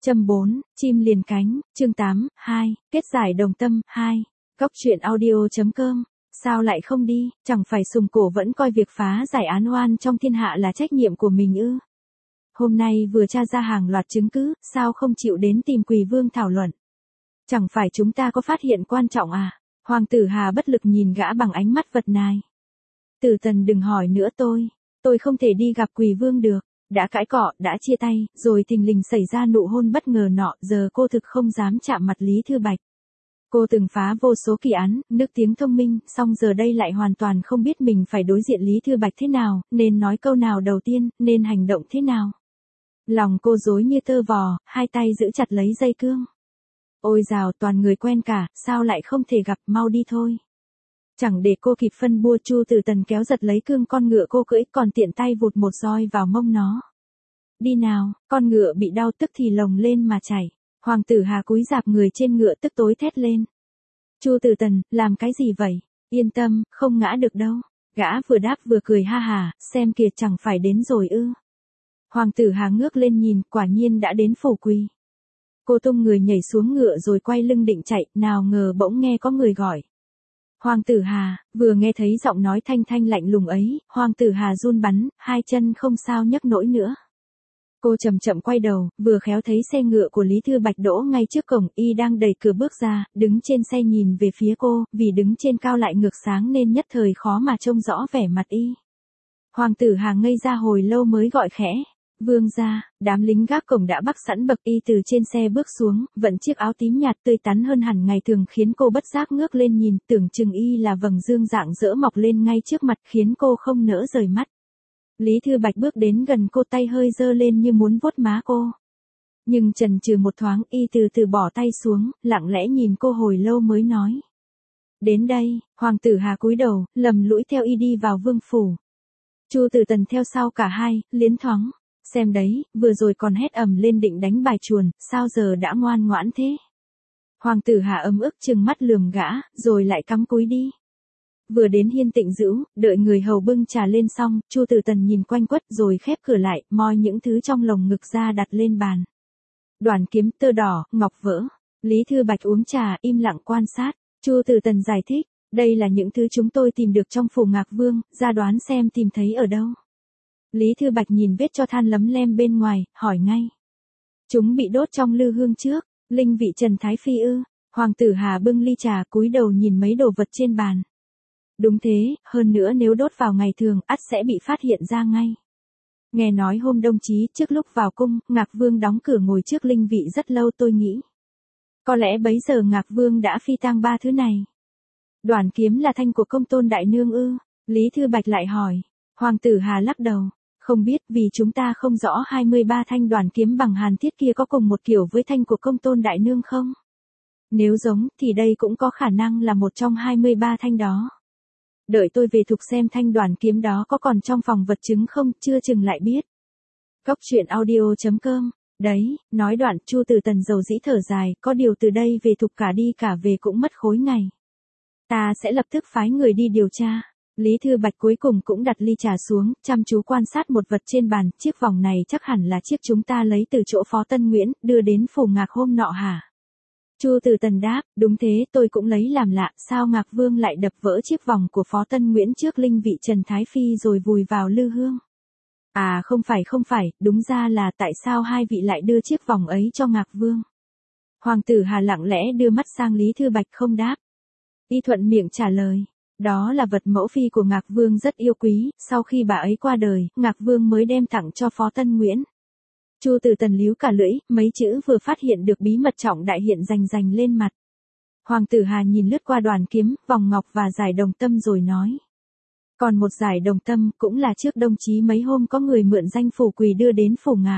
Châm 4, chim liền cánh, chương 8, 2, kết giải đồng tâm, 2. Góc truyện audio.com. Sao lại không đi, chẳng phải Sùng Cổ vẫn coi việc phá giải án oan trong thiên hạ là trách nhiệm của mình ư? Hôm nay vừa tra ra hàng loạt chứng cứ, sao không chịu đến tìm Quỳ Vương thảo luận? Chẳng phải chúng ta có phát hiện quan trọng à? Hoàng tử Hà bất lực nhìn gã bằng ánh mắt vật nài. Tử Tần đừng hỏi nữa tôi không thể đi gặp Quỳ Vương được. Đã cãi cọ, đã chia tay, rồi thình lình xảy ra nụ hôn bất ngờ nọ, giờ cô thực không dám chạm mặt Lý Thư Bạch. Cô từng phá vô số kỳ án, nức tiếng thông minh, song giờ đây lại hoàn toàn không biết mình phải đối diện Lý Thư Bạch thế nào, nên nói câu nào đầu tiên, nên hành động thế nào. Lòng cô rối như tơ vò, hai tay giữ chặt lấy dây cương. Ôi dào, toàn người quen cả, sao lại không thể gặp, mau đi thôi. Chẳng để cô kịp phân bua, Chu Tử Tần kéo giật lấy cương con ngựa cô cưỡi, còn tiện tay vụt một roi vào mông nó. Đi nào, con ngựa bị đau tức thì lồng lên mà chảy. Hoàng tử Hà cúi rạp người trên ngựa tức tối thét lên. Chu Tử Tần, làm cái gì vậy? Yên tâm, không ngã được đâu. Gã vừa đáp vừa cười ha hà, xem kìa chẳng phải đến rồi ư. Hoàng tử Hà ngước lên nhìn, quả nhiên đã đến phủ Quỳ. Cô tung người nhảy xuống ngựa rồi quay lưng định chạy, nào ngờ bỗng nghe có người gọi. Hoàng tử Hà, vừa nghe thấy giọng nói thanh thanh lạnh lùng ấy, Hoàng tử Hà run bắn, hai chân không sao nhấc nổi nữa. Cô chậm chậm quay đầu, vừa khéo thấy xe ngựa của Lý Thư Bạch đỗ ngay trước cổng, y đang đẩy cửa bước ra, đứng trên xe nhìn về phía cô, vì đứng trên cao lại ngược sáng nên nhất thời khó mà trông rõ vẻ mặt y. Hoàng tử Hà ngây ra hồi lâu mới gọi khẽ. Vương gia, đám lính gác cổng đã bắc sẵn bậc, y từ trên xe bước xuống, vận chiếc áo tím nhạt tươi tắn hơn hẳn ngày thường khiến cô bất giác ngước lên nhìn, tưởng chừng y là vầng dương rạng rỡ mọc lên ngay trước mặt khiến cô không nỡ rời mắt. Lý Thư Bạch bước đến gần cô, tay hơi giơ lên như muốn vuốt má cô. Nhưng chần chừ một thoáng, y từ từ bỏ tay xuống, lặng lẽ nhìn cô hồi lâu mới nói. Đến đây, Hoàng tử Hà cúi đầu, lầm lũi theo y đi vào vương phủ. Chu Tử Tần theo sau cả hai, liến thoáng. Xem đấy, vừa rồi còn hét ầm lên định đánh bài chuồn, sao giờ đã ngoan ngoãn thế? Hoàng tử Hà ấm ức trừng mắt lườm gã, rồi lại cắm cúi đi. Vừa đến hiên Tịnh Dữu, đợi người hầu bưng trà lên xong, Chu Tử Tần nhìn quanh quất rồi khép cửa lại, moi những thứ trong lồng ngực ra đặt lên bàn. Đoản kiếm, tơ đỏ, ngọc vỡ. Lý Thư Bạch uống trà, im lặng quan sát. Chu Tử Tần giải thích, đây là những thứ chúng tôi tìm được trong phủ Ngạc Vương, ra đoán xem tìm thấy ở đâu. Lý Thư Bạch nhìn vết cho than lấm lem bên ngoài, hỏi ngay. Chúng bị đốt trong lư hương trước, linh vị Trần Thái Phi ư? Hoàng tử Hà bưng ly trà cúi đầu nhìn mấy đồ vật trên bàn. Đúng thế, hơn nữa nếu đốt vào ngày thường, ắt sẽ bị phát hiện ra ngay. Nghe nói hôm Đông Chí, trước lúc vào cung, Ngạc Vương đóng cửa ngồi trước linh vị rất lâu, tôi nghĩ. Có lẽ bấy giờ Ngạc Vương đã phi tang ba thứ này. Đoản kiếm là thanh của Công Tôn đại nương ư? Lý Thư Bạch lại hỏi. Hoàng tử Hà lắc đầu. Không biết, vì chúng ta không rõ 23 thanh đoản kiếm bằng hàn thiết kia có cùng một kiểu với thanh của Công Tôn đại nương không? Nếu giống, thì đây cũng có khả năng là một trong 23 thanh đó. Đợi tôi về thục xem thanh đoản kiếm đó có còn trong phòng vật chứng không, chưa chừng lại biết. Góc truyện audio.com. Đấy, nói đoạn, Chu Tử Tần dầu dĩ thở dài, có điều từ đây về thục cả đi cả về cũng mất khối ngày. Ta sẽ lập tức phái người đi điều tra. Lý Thư Bạch cuối cùng cũng đặt ly trà xuống, chăm chú quan sát một vật trên bàn, chiếc vòng này chắc hẳn là chiếc chúng ta lấy từ chỗ Phó Tân Nguyễn, đưa đến phủ Ngạc hôm nọ hả? Chu Tử Tần đáp, đúng thế, tôi cũng lấy làm lạ, sao Ngạc Vương lại đập vỡ chiếc vòng của Phó Tân Nguyễn trước linh vị Trần Thái Phi rồi vùi vào lư hương? À không phải, đúng ra là tại sao hai vị lại đưa chiếc vòng ấy cho Ngạc Vương? Hoàng tử Hà lặng lẽ đưa mắt sang Lý Thư Bạch không đáp. Y thuận miệng trả lời. Đó là vật mẫu phi của Ngạc Vương rất yêu quý, sau khi bà ấy qua đời, Ngạc Vương mới đem tặng cho Phó Tân Nguyễn. Chu Tử Tần líu cả lưỡi, mấy chữ vừa phát hiện được bí mật trọng đại hiện rành rành lên mặt. Hoàng tử Hà nhìn lướt qua đoản kiếm, vòng ngọc và giải đồng tâm rồi nói. Còn một giải đồng tâm, cũng là trước Đông Chí mấy hôm có người mượn danh phủ Quỳ đưa đến phủ Ngạc.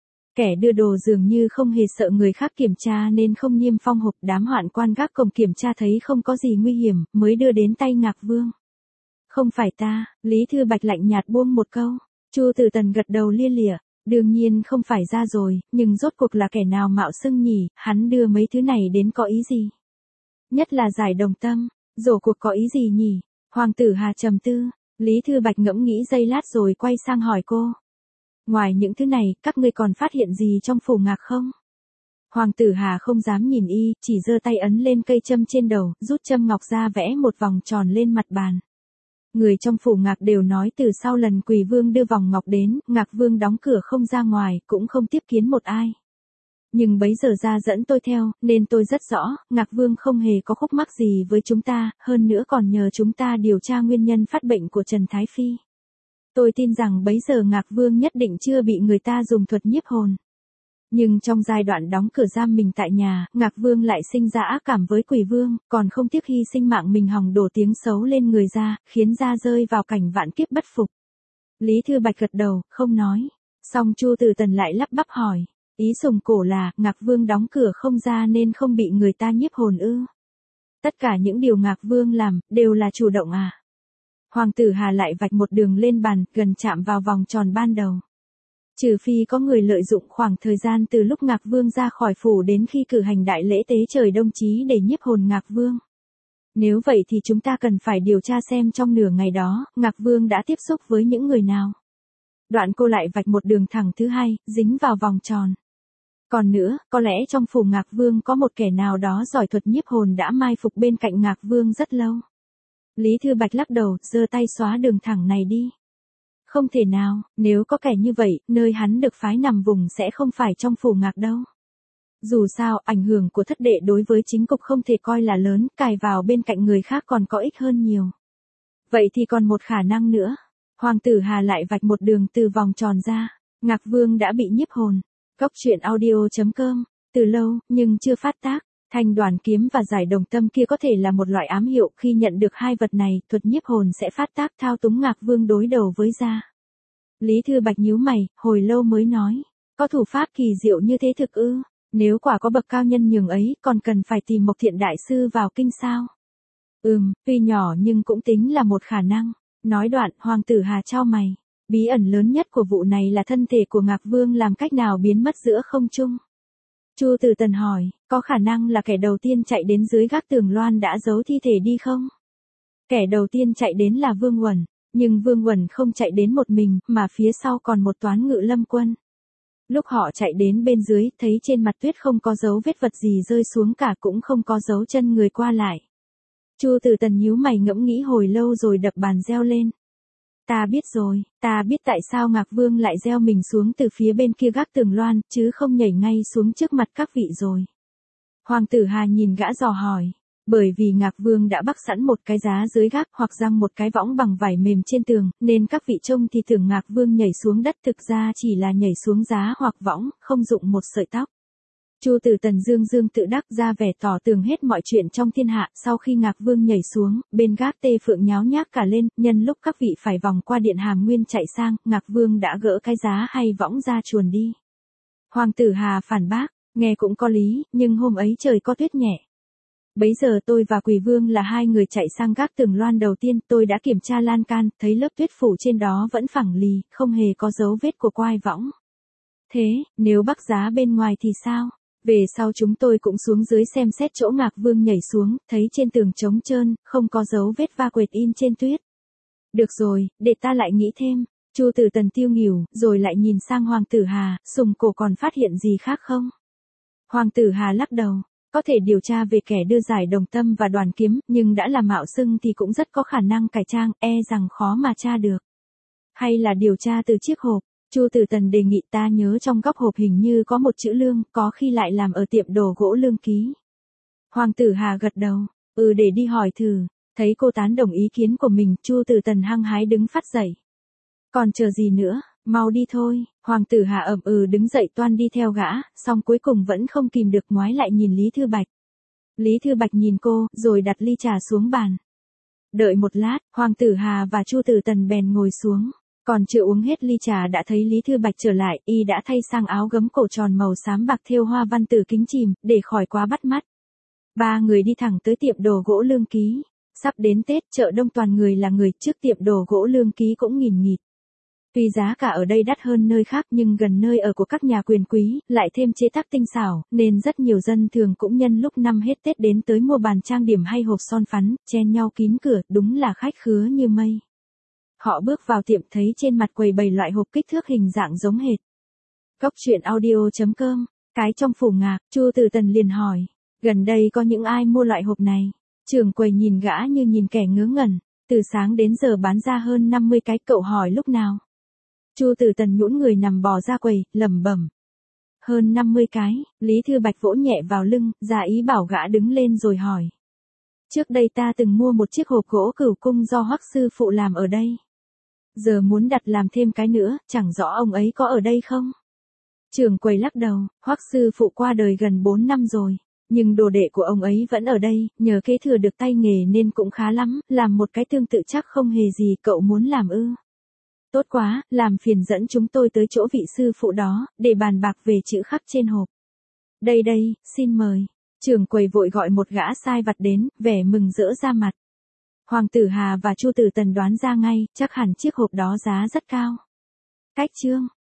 Kẻ đưa đồ dường như không hề sợ người khác kiểm tra nên không niêm phong hộp, đám hoạn quan gác cổng kiểm tra thấy không có gì nguy hiểm, mới đưa đến tay Ngạc Vương. Không phải ta, Lý Thư Bạch lạnh nhạt buông một câu. Chu Tử Tần gật đầu lia lịa, đương nhiên không phải ra rồi, nhưng rốt cuộc là kẻ nào mạo xưng nhỉ, hắn đưa mấy thứ này đến có ý gì? Nhất là giải đồng tâm, rổ cuộc có ý gì nhỉ? Hoàng tử Hà trầm tư, Lý Thư Bạch ngẫm nghĩ giây lát rồi quay sang hỏi cô. Ngoài những thứ này, các ngươi còn phát hiện gì trong phủ Ngạc không? Hoàng tử Hà không dám nhìn y, chỉ giơ tay ấn lên cây châm trên đầu, rút châm ngọc ra vẽ một vòng tròn lên mặt bàn. Người trong phủ Ngạc đều nói từ sau lần Quỳ Vương đưa vòng ngọc đến, Ngạc Vương đóng cửa không ra ngoài, cũng không tiếp kiến một ai. Nhưng bấy giờ ra dẫn tôi theo, nên tôi rất rõ, Ngạc Vương không hề có khúc mắc gì với chúng ta, hơn nữa còn nhờ chúng ta điều tra nguyên nhân phát bệnh của Trần Thái Phi. Tôi tin rằng bấy giờ Ngạc Vương nhất định chưa bị người ta dùng thuật nhiếp hồn. Nhưng trong giai đoạn đóng cửa giam mình tại nhà, Ngạc Vương lại sinh ra ác cảm với Quỳ Vương, còn không tiếc hy sinh mạng mình hòng đổ tiếng xấu lên người ra, khiến ra rơi vào cảnh vạn kiếp bất phục. Lý Thư Bạch gật đầu, không nói. Song Chu Từ Tần lại lắp bắp hỏi. Ý Sùng Cổ là, Ngạc Vương đóng cửa không ra nên không bị người ta nhiếp hồn ư? Tất cả những điều Ngạc Vương làm, đều là chủ động à? Hoàng tử Hà lại vạch một đường lên bàn, gần chạm vào vòng tròn ban đầu. Trừ phi có người lợi dụng khoảng thời gian từ lúc Ngạc Vương ra khỏi phủ đến khi cử hành đại lễ tế trời đông chí để nhiếp hồn Ngạc Vương. Nếu vậy thì chúng ta cần phải điều tra xem trong nửa ngày đó, Ngạc Vương đã tiếp xúc với những người nào. Đoạn cô lại vạch một đường thẳng thứ hai, dính vào vòng tròn. Còn nữa, có lẽ trong phủ Ngạc Vương có một kẻ nào đó giỏi thuật nhiếp hồn đã mai phục bên cạnh Ngạc Vương rất lâu. Lý Thư Bạch lắc đầu, giơ tay xóa đường thẳng này đi. Không thể nào, nếu có kẻ như vậy, nơi hắn được phái nằm vùng sẽ không phải trong phủ Ngạc đâu. Dù sao, ảnh hưởng của thất đệ đối với chính cục không thể coi là lớn, cài vào bên cạnh người khác còn có ích hơn nhiều. Vậy thì còn một khả năng nữa. Hoàng tử Hà lại vạch một đường từ vòng tròn ra. Ngạc Vương đã bị nhiếp hồn. Cốc truyện audio.com. Từ lâu, nhưng chưa phát tác. Thanh đoàn kiếm và giải đồng tâm kia có thể là một loại ám hiệu, khi nhận được hai vật này, thuật nhiếp hồn sẽ phát tác thao túng Ngạc Vương đối đầu với gia. Lý Thư Bạch nhíu mày, hồi lâu mới nói. Có thủ pháp kỳ diệu như thế thực ư? Nếu quả có bậc cao nhân nhường ấy, còn cần phải tìm Mộc Thiện đại sư vào kinh sao? Tuy nhỏ nhưng cũng tính là một khả năng. Nói đoạn, Hoàng tử Hà chau mày. Bí ẩn lớn nhất của vụ này là thân thể của Ngạc Vương làm cách nào biến mất giữa không trung. Chu Từ Tần hỏi, có khả năng là kẻ đầu tiên chạy đến dưới gác tường loan đã giấu thi thể đi không? Kẻ đầu tiên chạy đến là Vương Uẩn, nhưng Vương Uẩn không chạy đến một mình, mà phía sau còn một toán ngự lâm quân. Lúc họ chạy đến bên dưới, thấy trên mặt tuyết không có dấu vết vật gì rơi xuống cả, cũng không có dấu chân người qua lại. Chu Từ Tần nhíu mày ngẫm nghĩ hồi lâu rồi đập bàn reo lên. Ta biết rồi, ta biết tại sao Ngạc Vương lại gieo mình xuống từ phía bên kia gác tường loan, chứ không nhảy ngay xuống trước mặt các vị rồi. Hoàng tử Hà nhìn gã dò hỏi. Bởi vì Ngạc Vương đã bắc sẵn một cái giá dưới gác hoặc giăng một cái võng bằng vải mềm trên tường, nên các vị trông thì tưởng Ngạc Vương nhảy xuống đất, thực ra chỉ là nhảy xuống giá hoặc võng, không dụng một sợi tóc. Chu Từ Tần dương tự đắc ra vẻ tỏ tường hết mọi chuyện trong thiên hạ. Sau khi Ngạc Vương nhảy xuống, bên gác Tê Phượng nháo nhác cả lên, nhân lúc các vị phải vòng qua điện Hàm Nguyên chạy sang, Ngạc Vương đã gỡ cái giá hay võng ra chuồn đi. Hoàng tử Hà phản bác, nghe cũng có lý, nhưng hôm ấy trời có tuyết nhẹ. Bấy giờ tôi và Quỳ Vương là hai người chạy sang gác tường loan đầu tiên, tôi đã kiểm tra lan can, thấy lớp tuyết phủ trên đó vẫn phẳng lì, không hề có dấu vết của quai võng. Thế, nếu bắc giá bên ngoài thì sao? Về sau chúng tôi cũng xuống dưới xem xét chỗ Ngạc Vương nhảy xuống, thấy trên tường trống trơn, không có dấu vết va quệt in trên tuyết. Được rồi, để ta lại nghĩ thêm. Chu Từ Tần tiêu nghỉu, rồi lại nhìn sang Hoàng tử Hà, Sùng Cổ còn phát hiện gì khác không? Hoàng tử Hà lắc đầu. Có thể điều tra về kẻ đưa giải đồng tâm và đoàn kiếm, nhưng đã là mạo xưng thì cũng rất có khả năng cải trang, rằng khó mà tra được. Hay là điều tra từ chiếc hộp. Chu Từ Tần đề nghị, ta nhớ trong góc hộp hình như có một chữ Lương, có khi lại làm ở tiệm đồ gỗ Lương Ký. Hoàng tử Hà gật đầu, để đi hỏi thử. Thấy cô tán đồng ý kiến của mình, Chu Từ Tần hăng hái đứng phát dậy. Còn chờ gì nữa, mau đi thôi. Hoàng tử Hà đứng dậy toan đi theo gã, song cuối cùng vẫn không kìm được ngoái lại nhìn Lý Thư Bạch. Lý Thư Bạch nhìn cô, rồi đặt ly trà xuống bàn. Đợi một lát, Hoàng tử Hà và Chu Từ Tần bèn ngồi xuống. Còn chưa uống hết ly trà đã thấy Lý Thư Bạch trở lại, y đã thay sang áo gấm cổ tròn màu xám bạc thêu hoa văn từ kính chìm, để khỏi quá bắt mắt. Ba người đi thẳng tới tiệm đồ gỗ Lương Ký. Sắp đến Tết, chợ đông toàn người là người, trước tiệm đồ gỗ Lương Ký cũng nghìn nghịt. Tuy giá cả ở đây đắt hơn nơi khác nhưng gần nơi ở của các nhà quyền quý, lại thêm chế tác tinh xảo, nên rất nhiều dân thường cũng nhân lúc năm hết Tết đến tới mua bàn trang điểm hay hộp son phấn, chen nhau kín cửa, đúng là khách khứa như mây. Họ bước vào tiệm thấy trên mặt quầy bày loại hộp kích thước hình dạng giống hệt. Cốc truyện audio.com Cái trong phủ ngạc, Chu Tử Tần liền hỏi, gần đây có những ai mua loại hộp này? Trưởng quầy nhìn gã như nhìn kẻ ngớ ngẩn, từ sáng đến giờ bán ra hơn 50 cái, cậu hỏi lúc nào? Chu Tử Tần nhũn người nằm bò ra quầy, lẩm bẩm. Hơn 50 cái, Lý Thư Bạch vỗ nhẹ vào lưng, ra ý bảo gã đứng lên rồi hỏi. Trước đây ta từng mua một chiếc hộp gỗ Cửu Cung do Hoắc sư phụ làm ở đây. Giờ muốn đặt làm thêm cái nữa, chẳng rõ ông ấy có ở đây không? Trưởng quầy lắc đầu, Hoắc sư phụ qua đời gần 4 năm rồi, nhưng đồ đệ của ông ấy vẫn ở đây, nhờ kế thừa được tay nghề nên cũng khá lắm, làm một cái tương tự chắc không hề gì, cậu muốn làm ư? Tốt quá, làm phiền dẫn chúng tôi tới chỗ vị sư phụ đó, để bàn bạc về chữ khắc trên hộp. Đây đây, xin mời. Trưởng quầy vội gọi một gã sai vặt đến, vẻ mừng rỡ ra mặt. Hoàng tử Hà và Chu Tử Tần đoán ra ngay, chắc hẳn chiếc hộp đó giá rất cao. Cách chương